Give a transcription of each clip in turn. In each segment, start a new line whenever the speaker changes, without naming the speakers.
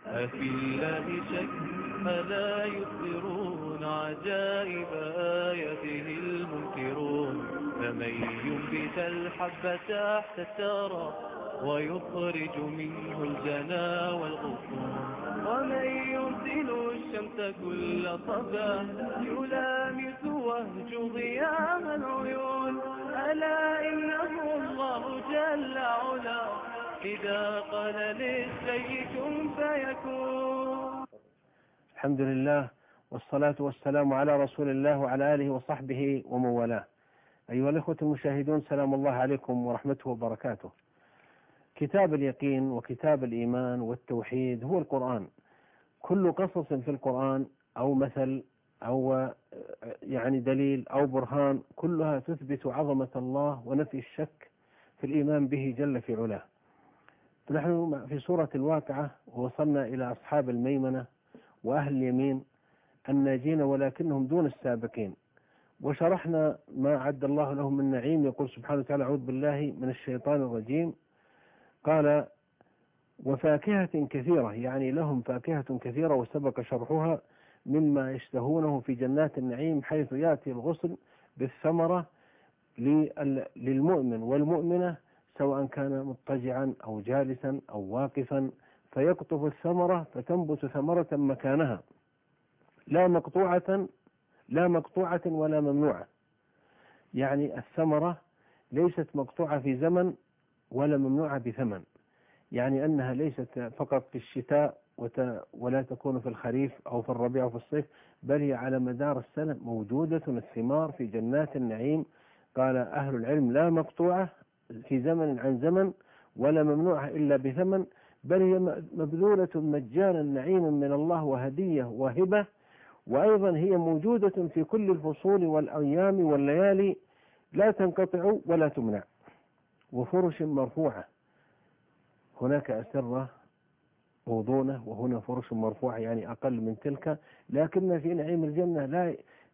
أفي الله شك ألا يبصرون عجائب آياته المنكرون. فمن ينبت الحب تحت الثرى ويخرج منه الجنا والغصون، ومن يرسل الشمس كل صباح يلامس وهج ضياء العيون. ألا إنه الله جل علا إذا قال للشيء كن فيكون.
الحمد لله والصلاة والسلام على رسول الله وعلى آله وصحبه ومن والاه. أيها الإخوة المشاهدون، سلام الله عليكم ورحمته وبركاته. كتاب اليقين وكتاب الإيمان والتوحيد هو القرآن. كل قصص في القرآن أو مثل أو دليل أو برهان كلها تثبت عظمة الله ونفي الشك في الإيمان به جل في علاه. نحن في سورة الواقعة ووصلنا إلى أصحاب الميمنة وأهل اليمين الناجين ولكنهم دون السابقين، وشرحنا ما عد الله لهم من نعيم. يقول سبحانه وتعالى: أعوذ بالله من الشيطان الرجيم. قال: وفاكهة كثيرة، يعني لهم فاكهة كثيرة وسبق شرحها مما يشتهونه في جنات النعيم، حيث يأتي الغصن بالثمرة للمؤمن والمؤمنة سواء كان مضطجعا أو جالسا أو واقفا، فيقطف الثمرة فتنبت ثمرة مكانها، لا مقطوعة ولا ممنوعة. يعني الثمرة ليست مقطوعة في زمن ولا ممنوعة بثمن، يعني أنها ليست فقط في الشتاء ولا تكون في الخريف أو في الربيع أو في الصيف، بل هي على مدار السنة موجودة الثمار في جنات النعيم. قال أهل العلم: لا مقطوعة في زمن عن زمن ولا ممنوعة إلا بثمن، بل هي مبذولة مجانا نعيما من الله وهدية وهبة، وأيضا هي موجودة في كل الفصول والأيام والليالي، لا تنقطع ولا تمنع. وفرش مرفوعة، هناك أسرة موضونة وهنا فرش مرفوعة يعني أقل من تلك، لكن في نعيم الجنة لا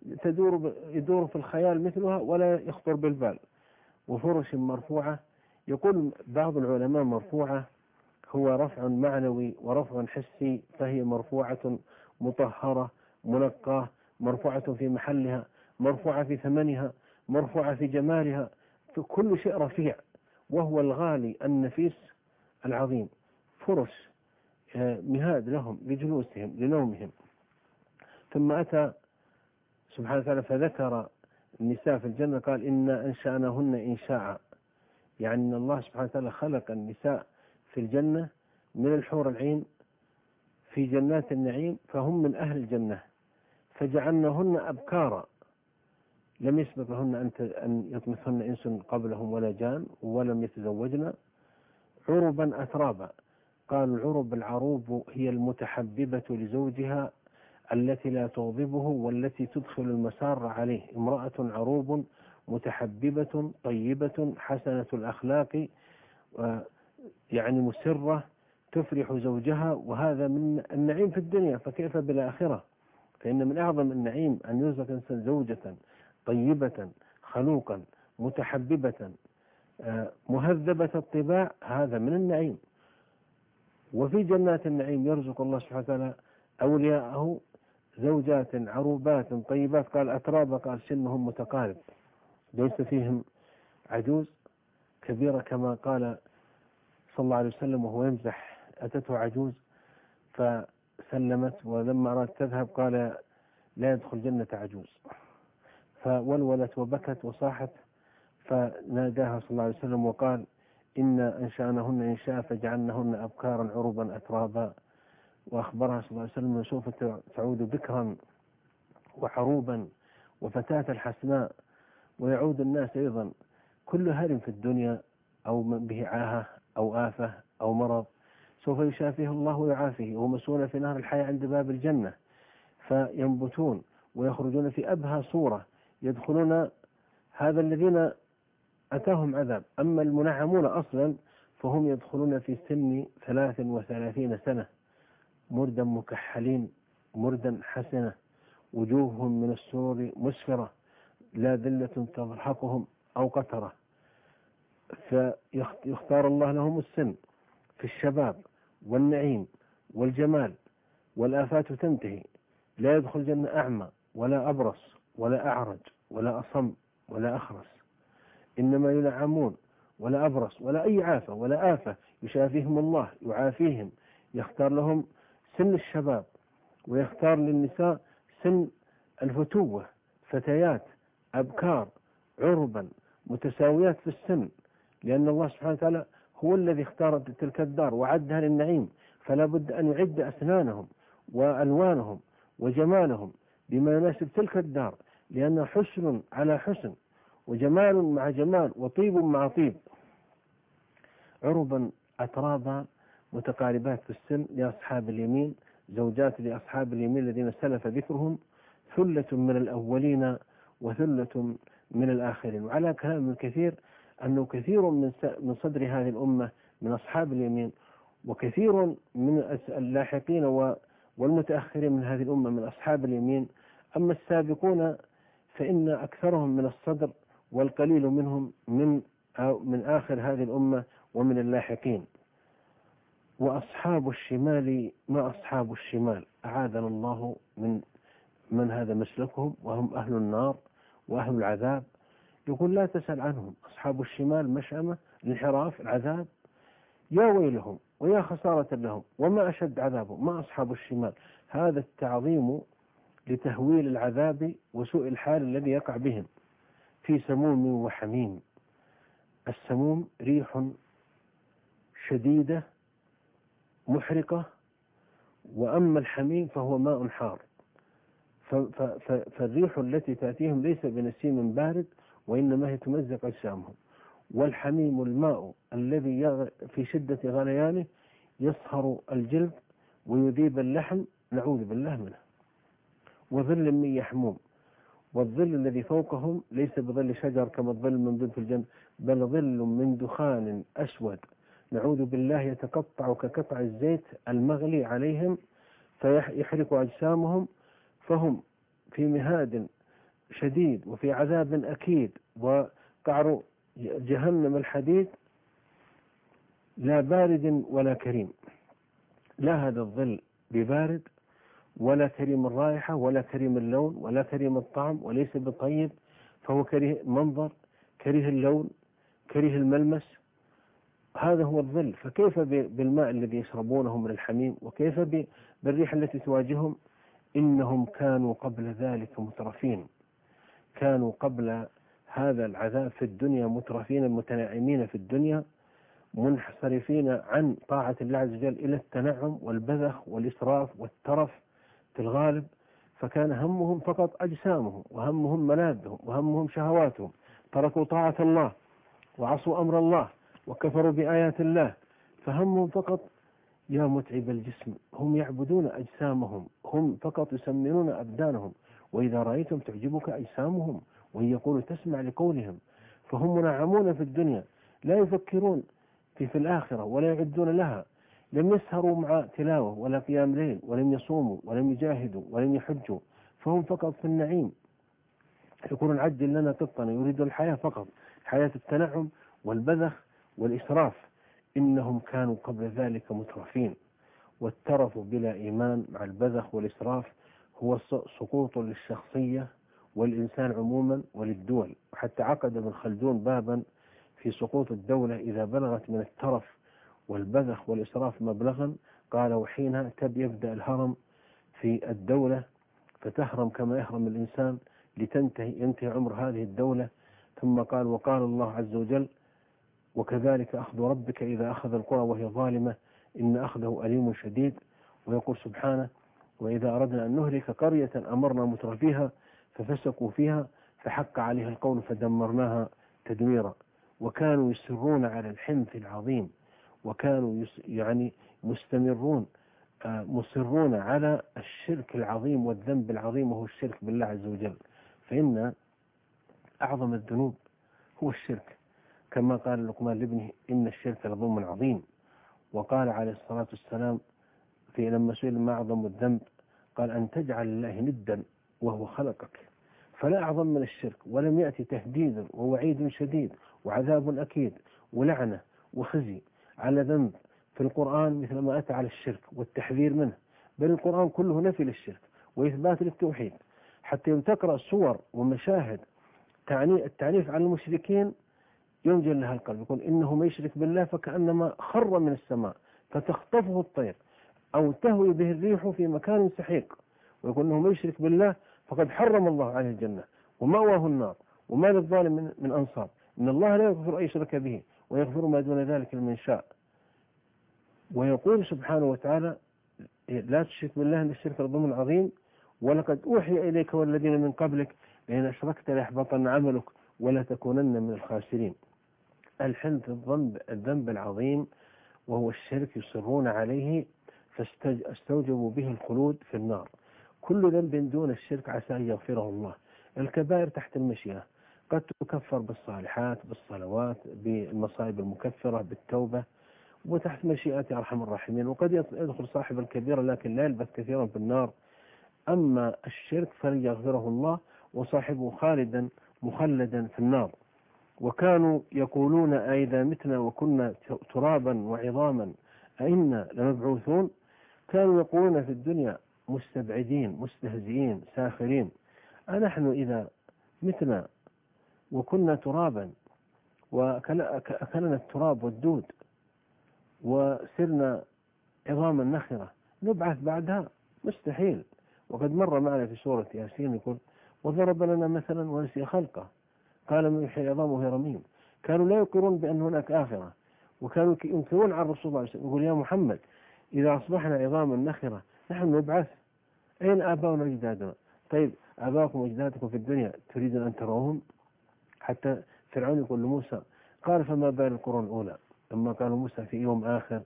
يدور في الخيال مثلها ولا يخطر بالبال. وفرش مرفوعة، يقول بعض العلماء مرفوعة هو رفع معنوي ورفع حسي، فهي مرفوعة مطهرة منقاة، مرفوعة في محلها، مرفوعة في ثمنها، مرفوعة في جمالها، في كل شيء رفيع، وهو الغالي النفيس العظيم. فرش مهاد لهم لجلوسهم لنومهم. ثم أتى سبحانه وتعالى فذكر النساء في الجنة، قال: إنا أنشأناهن إنشاء، يعني أن الله سبحانه وتعالى خلق النساء في الجنة من الحور العين في جنات النعيم، فهم من أهل الجنة، فجعلناهن أبكارا، لم يسبق لهن أن يطمثهن إنس قبلهم ولا جان ولم يتزوجن، عربا أترابا. قالوا العرب العروب هي المتحببة لزوجها التي لا تغضبه والتي تدخل المسار عليه، امرأة عروب متحببة طيبة حسنة الأخلاق، يعني مسرة تفرح زوجها، وهذا من النعيم في الدنيا، فكيف بالآخرة؟ فإن من أعظم النعيم أن يرزق إنسان زوجة طيبة خلوقا متحببة مهذبة الطباع، هذا من النعيم. وفي جنات النعيم يرزق الله سبحانه وتعالى أولياءه زوجات عروبات طيبات، قال أترابا، قال سنهم متقارب، ليس فيهم عجوز كبيرة كما قال صلى الله عليه وسلم وهو يمزح: أتته عجوز فسلمت، ولما أرادت تذهب قال: لا يدخل جنة عجوز، فولولت وبكت وصاحت، فناداها صلى الله عليه وسلم وقال: إنا أنشأناهن إنشاء فجعلناهن أبكارا عربا أترابا. وأخبرها صلى الله عليه وسلم: سوف تعود بكرا وحروبا وفتاة الحسناء. ويعود الناس أيضا كل هرم في الدنيا أو به عاهة أو آفة أو مرض سوف يشافيه الله ويعافيه، ومسؤول في نهر الحياة عند باب الجنة، فينبتون ويخرجون في أبهى صورة، يدخلون هذا الذين أتاهم عذاب. أما المنعمون أصلا فهم يدخلون في سن 33 سنة مردا مكحلين مردا حسنة، وجوههم من السرور مسفرة، لا ذلة تضحكهم أو قترة. فيختار الله لهم السن في الشباب والنعيم والجمال، والآفات تنتهي. لا يدخل الجنة أعمى ولا أبرص ولا أعرج ولا أصم ولا أخرس، إنما ينعمون، ولا أبرص ولا أي عافة ولا آفة، يشافيهم الله يعافيهم، يختار لهم سن الشباب، ويختار للنساء سن الفتوة، فتيات أبكار عربا متساويات في السن، لأن الله سبحانه وتعالى هو الذي اختار تلك الدار وعدها للنعيم، فلا بد أن يعد أسنانهم وألوانهم وجمالهم بما يناسب تلك الدار، لأن حسن على حسن، وجمال مع جمال، وطيب مع طيب. عربا أترابا متقاربات في السن لأصحاب اليمين، زوجات لأصحاب اليمين الذين سلف ذكرهم، ثلة من الأولين وثلة من الآخرين. وعلى كلام الكثير أنه كثير من صدر هذه الأمة من أصحاب اليمين، وكثير من اللاحقين والمتأخرين من هذه الأمة من أصحاب اليمين. أما السابقون فإن أكثرهم من الصدر، والقليل منهم من آخر هذه الأمة ومن اللاحقين. وأصحاب الشمال ما أصحاب الشمال، أعاذنا الله من هذا مسلكهم، وهم أهل النار وأهل العذاب. يقول لا تسأل عنهم، أصحاب الشمال مشأمة، الانحراف، العذاب، يا ويلهم ويا خسارة لهم وما أشد عذابهم. ما أصحاب الشمال، هذا التعظيم لتهويل العذاب وسوء الحال الذي يقع بهم. في سموم وحميم. السموم ريح شديدة محرقة، وأما الحميم فهو ماء حار. فالريح التي تأتيهم ليس بنسيم بارد، وإنما هي تمزق أجسامهم. والحميم الماء الذي في شدة غليانه يصهر الجلد ويذيب اللحم، نعوذ بالله منه. وظل من يحموم، والظل الذي فوقهم ليس بظل شجر كما الظل الممدود في الجنة، بل ظل من دخان أسود، نعوذ بالله، يتقطع كقطع الزيت المغلي عليهم فيحرق أجسامهم، فهم في مهاد شديد وفي عذاب أكيد، وقعر جهنم الحديد، لا بارد ولا كريم. لا هذا الظل ببارد ولا كريم الرائحة ولا كريم اللون ولا كريم الطعم، وليس بطيب، فهو كريه المنظر، كريه اللون، كريه الملمس. هذا هو الظل. فكيف بالماء الذي يشربونه من الحميم، وكيف بالريح التي تواجههم؟ إنهم كانوا قبل ذلك مترفين، كانوا قبل هذا العذاب في الدنيا مترفين متناعمين في الدنيا، منحصرفين عن طاعة الله عز وجل إلى التنعم والبذخ والإسراف والترف في الغالب. فكان همهم فقط أجسامهم، وهمهم ملاذهم، وهمهم شهواتهم. تركوا طاعة الله وعصوا أمر الله وكفروا بآيات الله، فهمهم فقط يا متعب الجسم. هم يعبدون أجسامهم، هم فقط يسمنون أبدانهم، وإذا رأيتم تعجبك أجسامهم، وإن يقولوا تسمع لقولهم. فهم منعمون في الدنيا، لا يفكرون في الآخرة ولا يعدون لها. لم يسهروا مع تلاوة ولا قيام ليل، ولم يصوموا ولم يجاهدوا ولم يحجوا، فهم فقط في النعيم. يقولون عجل لنا قطنا، يريدون الحياة فقط، حياة التنعم والبذخ والإسراف. إنهم كانوا قبل ذلك مترفين. والترف بلا إيمان مع البذخ والإسراف هو سقوط للشخصية والإنسان عموما وللدول. وحتى عقد ابن خلدون بابا في سقوط الدولة إذا بلغت من الترف والبذخ والإسراف مبلغا، قال وحينها يبدأ الهرم في الدولة، فتهرم كما يهرم الإنسان ينتهي عمر هذه الدولة. ثم قال وقال الله عز وجل وكذلك أخذ ربك إذا أخذ القرى وهي ظالمة إن أخذه أليم شديد. ويقول سبحانه وإذا أردنا أن نهلك قرية أمرنا مترفيها ففسقوا فيها فحق عليها القول فدمرناها تدميرا. وكانوا يصرون على الحنث العظيم، وكانوا مصرون على الشرك العظيم والذنب العظيم، وهو الشرك بالله عز وجل. فإن أعظم الذنوب هو الشرك، كما قال لقمان لابنه إن الشرك لظلم عظيم. وقال عليه الصلاة والسلام لما سئل ما أعظم الذنب قال أن تجعل الله ندا وهو خلقك. فلا أعظم من الشرك، ولم يأتي تهديد ووعيد شديد وعذاب أكيد ولعنة وخزي على ذنب في القرآن مثل ما أتى على الشرك والتحذير منه، بل القرآن كله نفي للشرك وإثبات للتوحيد. حتى يوم تقرأ صور ومشاهد التعنيف على المشركين ينجل لها القلب، يقول إنه ما يشرك بالله فكأنما خر من السماء فتخطفه الطير أو تهوي به الريح في مكان سحيق، ويقول إنه ما يشرك بالله فقد حرم الله عليه الجنة ومأواه النار وما للظالم من أنصار، إن الله لا يغفر أن يشرك به ويغفر ما دون ذلك لمن شاء. ويقول سبحانه وتعالى لا تشرك بالله إن الشرك لظلم عظيم، ولقد أوحي إليك والذين من قبلك لئن أشركت ليحبطن عملك ولا تكونن من الخاسرين. الحنث الذنب العظيم وهو الشرك يصرون عليه فاستوجبوا به الخلود في النار. كل ذنب دون الشرك عسى أن يغفره الله. الكبائر تحت المشيئة، قد تكفر بالصالحات بالصلوات بالمصائب المكفرة بالتوبة وتحت مشيئة أرحم الراحمين، وقد يدخل صاحب الكبيرة لكن لا يلبث كثيرا في النار. أما الشرك فليغفره الله وصاحبه خالدا مخلدا في النار. وكانوا يقولون أئذا متنا وكنا ترابا وعظاما أئنا لمبعوثون. كانوا يقولون في الدنيا مستبعدين مستهزئين ساخرين، أنحن إذا متنا وكنا ترابا وأكلنا التراب والدود وسرنا عظاما نخرة نبعث بعدها؟ مستحيل. وقد مر معنا في سورة ياسين يقول وضرب لنا مثلا ونسي خلقه قال من يحيي العظام وهي رميم. كانوا لا يقرون بأن هناك آخرة، وكانوا ينكرون عن الرسول صلى الله عليه وسلم، يقول يا محمد إذا أصبحنا عظاما نخرة نحن نبعث، أين آباؤنا وأجدادنا؟ طيب آباؤكم وأجدادكم في الدنيا تريدون أن تروهم؟ حتى فرعون يقول لموسى قال فما بال القرون الأولى، لما قالوا موسى في يوم آخر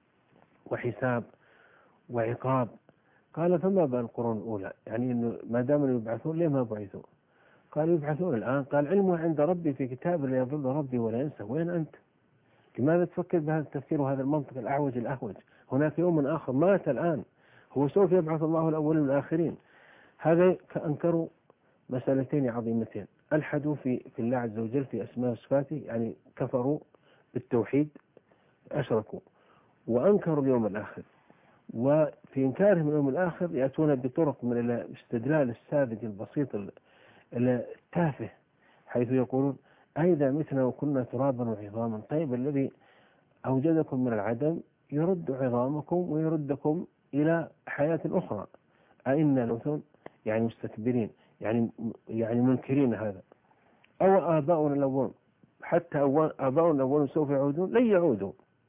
وحساب وعقاب قال فما بال القرون الأولى، يعني إنه ما دام يبعثون ليه ما بعثوا؟ قالوا يبعثون الآن، قال علمه عند ربي في كتاب لا يضل ربي ولا ينسى. وين أنت؟ لماذا تفكر بهذا التفكير وهذا المنطق الأعوج الأهوج؟ هناك يوم آخر مات الآن، هو سوف يبعث الله الأولين والآخرين. هذا أنكروا مسألتين عظيمتين، ألحدوا في الله عز وجل في أسماء وصفاته، يعني كفروا بالتوحيد أشركوا، وأنكروا اليوم الآخر. وفي إنكارهم اليوم الآخر يأتون بطرق من الاستدلال الساذج البسيط التافه، حيث يقولون أئذا متنا وكنا ترابا وعظاما. طيب الذي أوجدكم من العدم يرد عظامكم ويردكم إلى حياة أخرى، أئنا لمثل يعني مستكبرين يعني منكرين هذا. أو آباؤنا الأولون، حتى آباؤنا الأولون سوف يعودون، لن يعودوا،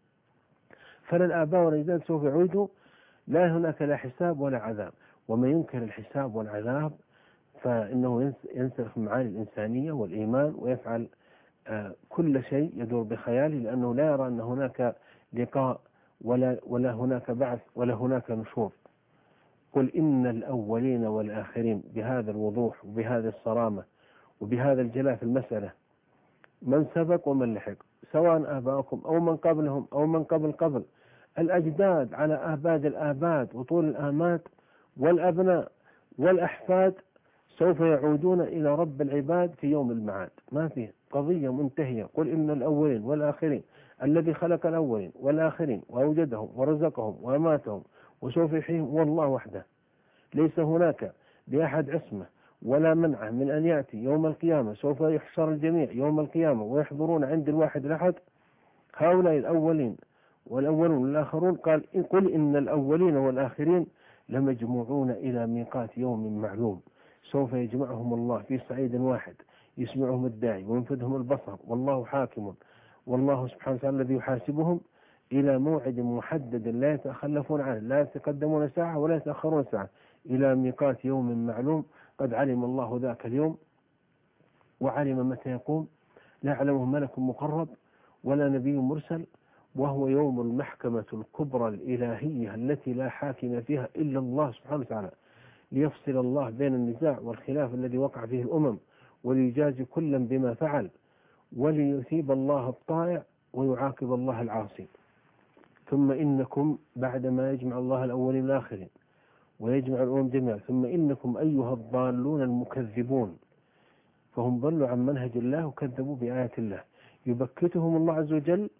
فلن آباؤنا الجداد سوف يعودوا، لا هناك لا حساب ولا عذاب. ومن ينكر الحساب والعذاب فإنه ينسلخ معاني الإنسانية والإيمان ويفعل كل شيء يدور بخياله، لأنه لا يرى أن هناك لقاء ولا هناك بعث ولا هناك نشور. قل إن الأولين والآخرين، بهذا الوضوح وبهذه الصرامة وبهذا الجلاء في المسألة، من سبق ومن لحق، سواء آباؤكم أو من قبلهم أو من قبل الأجداد على آباد الآباد وطول الآمات والأبناء والأحفاد سوف يعودون إلى رب العباد في يوم المعاد. ما فيه قضية منتهية. قل إن الأولين والآخرين الذي خلق الأولين والآخرين وأوجدهم ورزقهم وأماتهم وسوف يحييهم والله وحده، ليس هناك لأحد عصمة ولا منعه من أن يأتي يوم القيامة. سوف يحشر الجميع يوم القيامة ويحضرون عند الواحد الأحد. هؤلاء الأولين والأولون والآخرون قال قل إن الأولين والآخرين لمجموعون إلى ميقات يوم معلوم، سوف يجمعهم الله في صعيد واحد، يسمعهم الداعي وينفذهم البصر والله حاكم، والله سبحانه وتعالى الذي يحاسبهم إلى موعد محدد لا يتخلفون عنه، لا يتقدمون ساعة ولا يتأخرون ساعة، إلى ميقات يوم معلوم قد علم الله ذاك اليوم وعلم متى يقوم، لا يعلمه ملك مقرب ولا نبي مرسل، وهو يوم المحكمة الكبرى الإلهية التي لا حاكم فيها إلا الله سبحانه وتعالى، ليفصل الله بين النزاع والخلاف الذي وقع فيه الأمم، وليجازي كلا بما فعل، وليثيب الله الطائع ويعاقب الله العاصي. ثم إنكم بعدما يجمع الله الأولين والآخرين ويجمع الأمم جميعا، ثم إنكم أيها الضالون المكذبون، فهم ضلوا عن منهج الله وكذبوا بآيات الله، يبكتهم الله عز وجل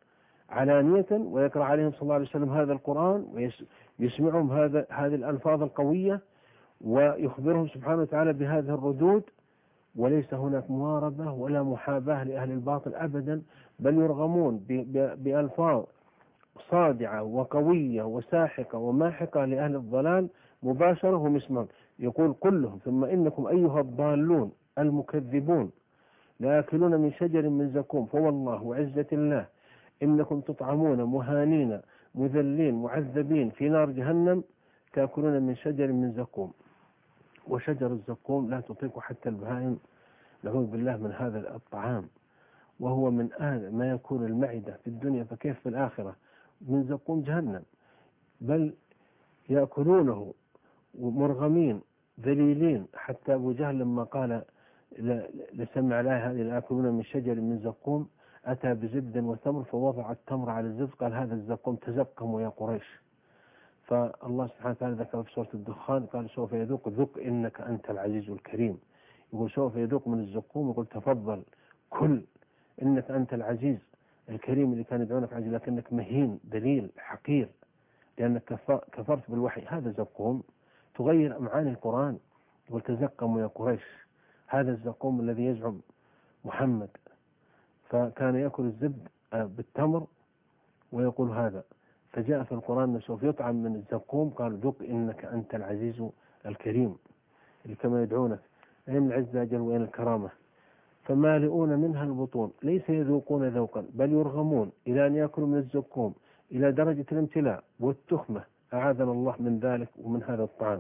علانية ويقرأ عليهم صلى الله عليه وسلم هذا القرآن ويسمعهم هذه الألفاظ القوية ويخبرهم سبحانه وتعالى بهذه الردود، وليس هناك مواربة ولا محاباة لأهل الباطل أبدا، بل يرغمون بألفاظ صادعة وقوية وساحقة وماحقة لأهل الضلال مباشرة هم يسمعون. يقول كلهم ثم إنكم أيها الضالون المكذبون لآكلون من شجر من زقوم فوالله وعزة الله إنكم تطعمون مهانين مذلين معذبين في نار جهنم تأكلون من شجر من زقوم. وشجر الزقوم لا تطيق حتى البهائم، نعوذ بالله من هذا الطعام، وهو من ما يكون المعدة في الدنيا فكيف في الآخرة، من زقوم جهنم. بل يأكلونه مرغمين ذليلين، حتى أبو جهل لما قال لسمع الآية هذه لآكلون من شجر من زقوم أتى بزبد وتمر فوضع التمر على الزبد قال هذا الزقوم تزقموا يا قريش. فالله سبحانه وتعالى ذكر في سورة الدخان قال سوف يذوق ذق إنك أنت العزيز الكريم. يقول سوف يذوق من الزقوم، يقول تفضل كل إنك أنت العزيز الكريم اللي كان يدعونك عزيز لكنك مهين دليل حقير لأنك كفرت بالوحي. هذا زقوم تغير معاني القرآن. يقول تزقموا يا قريش، هذا الزقوم الذي يزعم محمد، فكان يأكل الزبد بالتمر ويقول هذا، فجاء في القرآن أنه سوف يطعم من الزقوم قال ذق إنك أنت العزيز الكريم، اللي كما يدعونك أين العزة أجل وأين الكرامة. فمالئون منها البطون ليس يذوقون ذوقا بل يرغمون إلى أن يأكلوا من الزقوم إلى درجة الامتلاء والتخمة، أعاذنا الله من ذلك ومن هذا الطعام.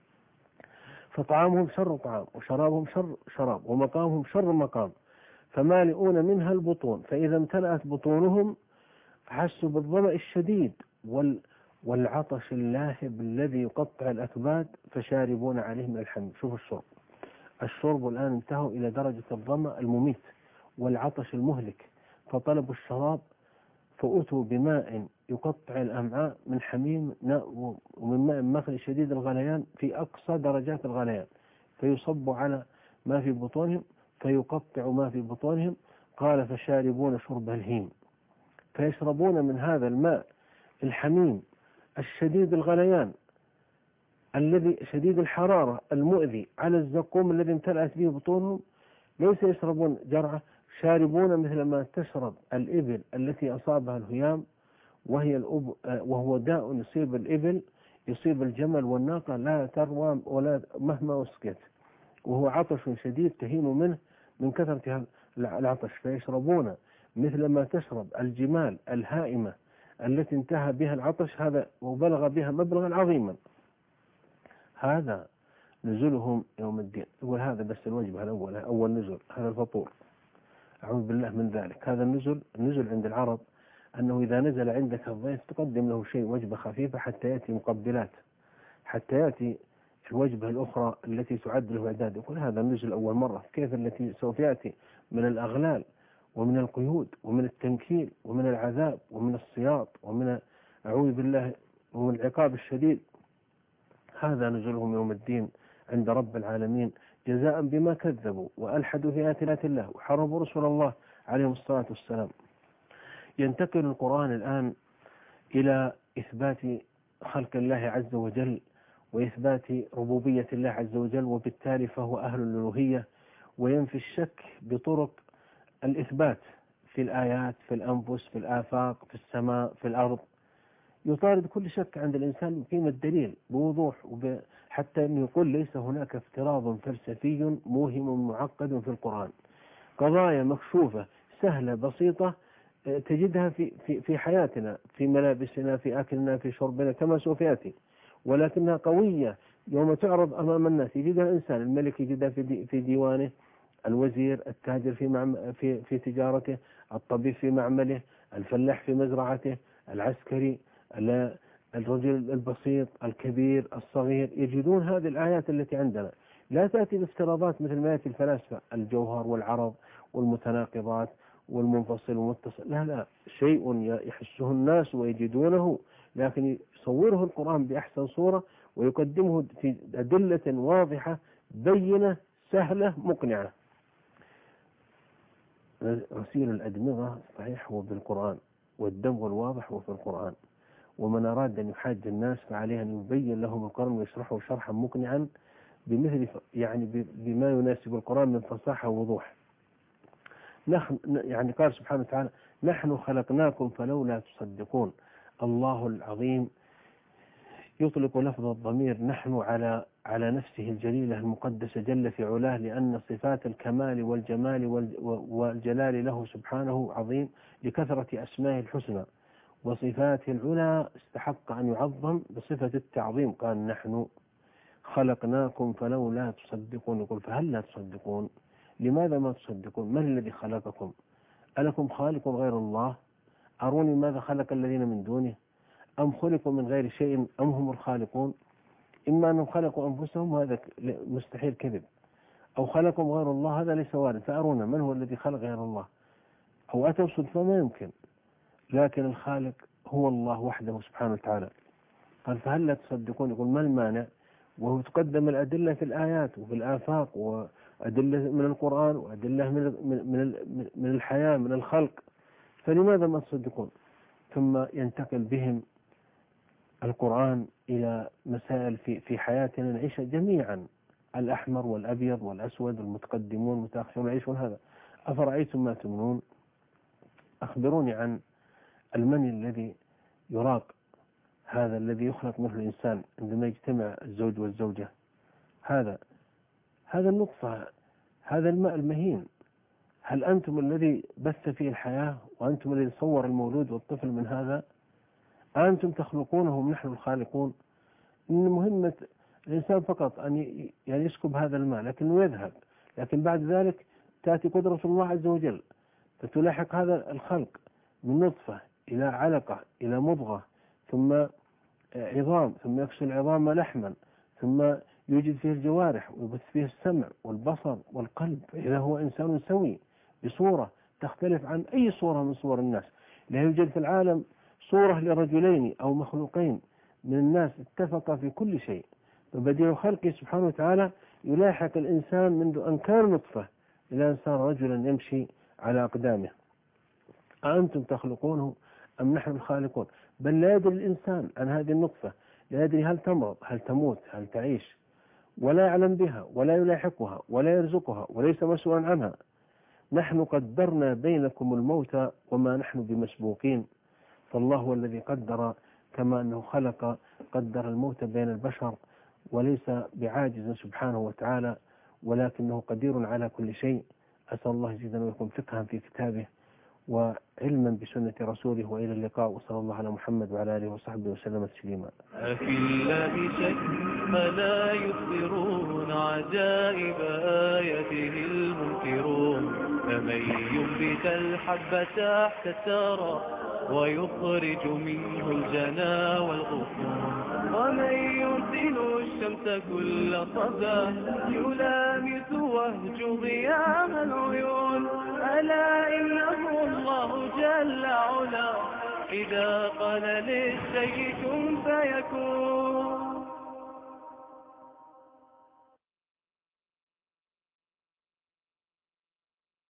فطعامهم شر طعام وشرابهم شر شراب ومقامهم شر مقام. فمالئون منها البطون فإذا امتلأت بطونهم فحسوا بالظمأ الشديد والعطش اللاهب الذي يقطع الأكباد فشاربون عليه من الحميم. شوف الشرب الآن انتهوا إلى درجة الظمأ المميت والعطش المهلك، فطلبوا الشراب فأتوا بماء يقطع الأمعاء من حميم ومن ماء مغلي شديد الغليان في أقصى درجات الغليان، فيصب على ما في بطونهم فيقطع ما في بطونهم. قال فشاربون شرب الهيم، فيشربون من هذا الماء الحميم الشديد الغليان الذي شديد الحرارة المؤذي على الزقوم الذي امتلأت به بطونهم. ليس يشربون جرعة، شاربون مثل ما تشرب الإبل التي أصابها الهيام وهو داء يصيب الإبل يصيب الجمل والناقة لا تروى ولا مهما أسقت، وهو عطش شديد تهيم منه من كثرة العطش. فيشربون مثل ما تشرب الجمال الهائمة التي انتهى بها العطش هذا وبلغ بها مبلغا عظيما. هذا نزلهم يوم الدين. يقول هذا بس الوجبة الأول، أول نزل هذا الفطور، أعوذ بالله من ذلك. هذا النزل عند العرب أنه إذا نزل عندك الضيف تقدم له شيء وجبة خفيفة حتى يأتي مقبلات، حتى يأتي الوجبة الأخرى التي تعد له إعداد. يقول هذا النزل أول مرة، كيف التي سوف يأتي من الأغلال ومن القيود ومن التنكيل ومن العذاب ومن السياط ومن أعوذ بالله ومن العقاب الشديد. هذا نزلهم يوم الدين عند رب العالمين جزاء بما كذبوا وألحدوا في آيات الله وحاربوا رسول الله عليهم الصلاة والسلام. ينتقل القرآن الآن إلى إثبات خلق الله عز وجل وإثبات ربوبية الله عز وجل، وبالتالي فهو أهل الألوهية، وينفي الشك بطرق الإثبات في الآيات في الأنفس في الآفاق في السماء في الأرض. يطارد كل شك عند الإنسان قيمة الدليل بوضوح، حتى أنه يقول ليس هناك افتراض فلسفي موهم معقد في القرآن. قضايا مكشوفة سهلة بسيطة تجدها في حياتنا، في ملابسنا في أكلنا في شربنا كما سوف يأتي، ولكنها قوية يوم تعرض أمام الناس يجدها الإنسان. الملك يجدها في ديوانه، الوزير التاجر في تجارته، الطبيب في معمله، الفلاح في مزرعته، العسكري، الرجل البسيط الكبير الصغير، يجدون هذه الآيات التي عندنا. لا تأتي بافتراضات مثل ما يأتي الفلاسفة الجوهر والعرض والمتناقضات والمنفصل والمتصل، لا شيء يحسه الناس ويجدونه، لكن يصوره القرآن بأحسن صورة ويقدمه في أدلة واضحة بينة سهلة مقنعة. غسيل الأدمغة صحيح هو بالقرآن، والدمغ الواضح هو في القرآن. ومن أراد أن يحاج الناس فعليه أن يبين لهم القرآن ويشرحه شرحا مقنعا بمثل يعني بما يناسب القرآن من فصاحة ووضوح. نحن يعني قال سبحانه وتعالى: نحن خلقناكم فلولا تصدقون. الله العظيم يطلق لفظ الضمير نحن على نفسه الجليلة المقدسة جل في علاه، لأن صفات الكمال والجمال والجلال له سبحانه عظيم لكثرة أسمائه الحسنى، وصفاته العلى استحق أن يعظم بصفة التعظيم. قال: نحن خلقناكم فلولا تصدقون. يقول: فهل لا تصدقون؟ لماذا ما تصدقون؟ من الذي خلقكم؟ ألكم خالق غير الله؟ أروني ماذا خلق الذين من دونه، أم خلقوا من غير شيء أم هم الخالقون؟ إما أنهم خلقوا أنفسهم، هذا مستحيل كذب، أو خلقوا غير الله، هذا ليس وارد. فأرونا من هو الذي خلق غير الله، أو أتوا صدفة ما يمكن، لكن الخالق هو الله وحده سبحانه وتعالى. قال: فهل لا تصدقون؟ يقول: ما المانع؟ وهو تقدم الأدلة في الآيات وفي الآفاق، وأدلة من القرآن، وأدلة من الحياة من الخلق، فلماذا ما تصدقون؟ ثم ينتقل بهم القرآن إلى مسائل في حياتنا نعيشها جميعا، الأحمر والأبيض والأسود، المتقدمون والمتأخرون يعيشون هذا. أفرأيتم ما تمنون؟ أخبروني عن المني الذي يراق، هذا الذي يخلق منه الإنسان عندما يجتمع الزوج والزوجة، هذا النطفة، هذا الماء المهين. هل أنتم الذي بث فيه الحياة، وأنتم الذي صور المولود والطفل من هذا؟ أنتم تخلقونه ونحن نحن الخالقون؟ إن مهمة الإنسان فقط أن يعني يسكب هذا الماء لكنه يذهب، لكن بعد ذلك تأتي قدرة الله عز وجل فتلاحق هذا الخلق من نطفة إلى علقة إلى مضغة، ثم عظام، ثم يكسو العظام لحما، ثم يوجد فيه الجوارح ويبث فيه السمع والبصر والقلب، إذا هو إنسان سوي بصورة تختلف عن أي صورة من صور الناس. لا يوجد في العالم صورة لرجلين أو مخلوقين من الناس اتفق في كل شيء. فبديع خلقه سبحانه وتعالى يلاحق الإنسان منذ أن كان نطفة إلى أن صار رجلا يمشي على أقدامه. أأنتم تخلقونه أم نحن الخالقون؟ بل لا يدري الإنسان عن هذه النطفة، لا يدري هل تمرض، هل تموت، هل تعيش، ولا يعلم بها ولا يلاحقها ولا يرزقها وليس مسؤولا عنها. نحن قدرنا بينكم الموت وما نحن بمسبوقين. فالله هو الذي قدر، كما أنه خلق قدر الموت بين البشر، وليس بعاجز سبحانه وتعالى، ولكنه قدير على كل شيء. أسأل الله يزيدنا ويكون فقها في كتابه وعلما بسنة رسوله، وإلى اللقاء، وصلى الله على محمد وعلى آله وصحبه وسلم تسليما.
أفي الله شك فلا يبصرون عجائب آياته المنكرون، فمن ينبت الحب تحت الثرى ويخرج منه الجنى والغصون، ومن يرسل الشمس كل صباح يلامس وهج ضياء العيون، ألا إنه الله جل علا إذا قال للشيء كن فيكون.